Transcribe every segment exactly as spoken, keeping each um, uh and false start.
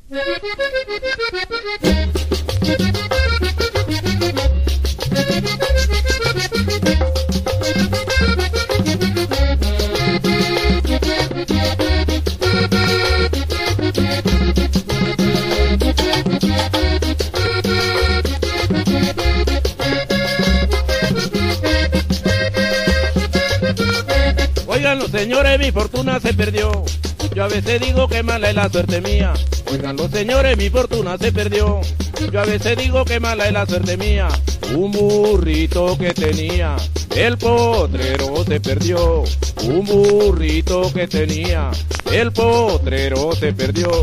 Oigan los señores, mi fortuna se perdió. Yo a veces digo que mala es la suerte mía. Oigan los señores, mi fortuna se perdió. Yo a veces digo que mala es la suerte mía. Un burrito que tenía, el potrero se perdió. Un burrito que tenía, el potrero se perdió.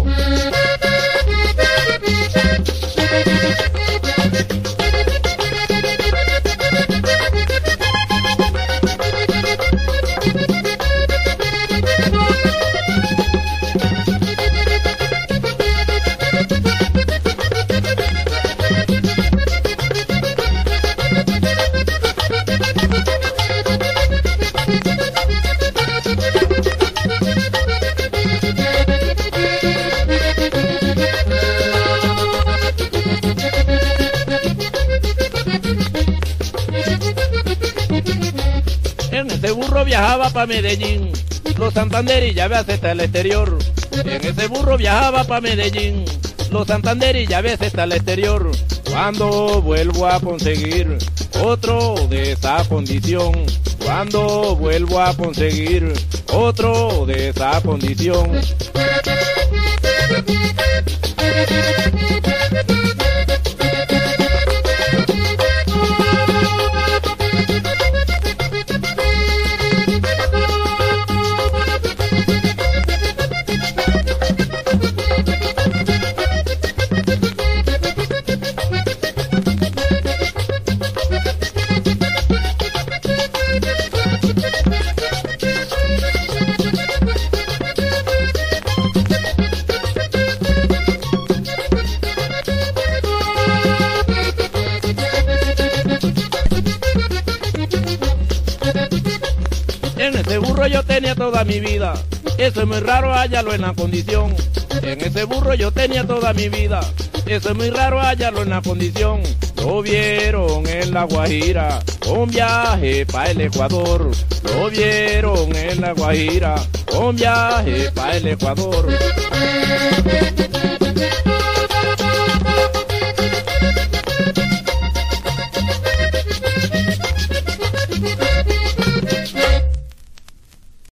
En ese burro viajaba pa' Medellín, los Santander y ya ves hasta el exterior. En ese burro viajaba pa' Medellín, los Santander y ya ves hasta el exterior. Cuando vuelvo a conseguir otro de esa condición, cuando vuelvo a conseguir otro de esa condición. En ese burro yo tenía toda mi vida, eso es muy raro hallarlo en la condición. En ese burro yo tenía toda mi vida, eso es muy raro hallarlo en la condición. Lo vieron en La Guajira, con viaje pa' el Ecuador. Lo vieron en La Guajira, con viaje pa' el Ecuador.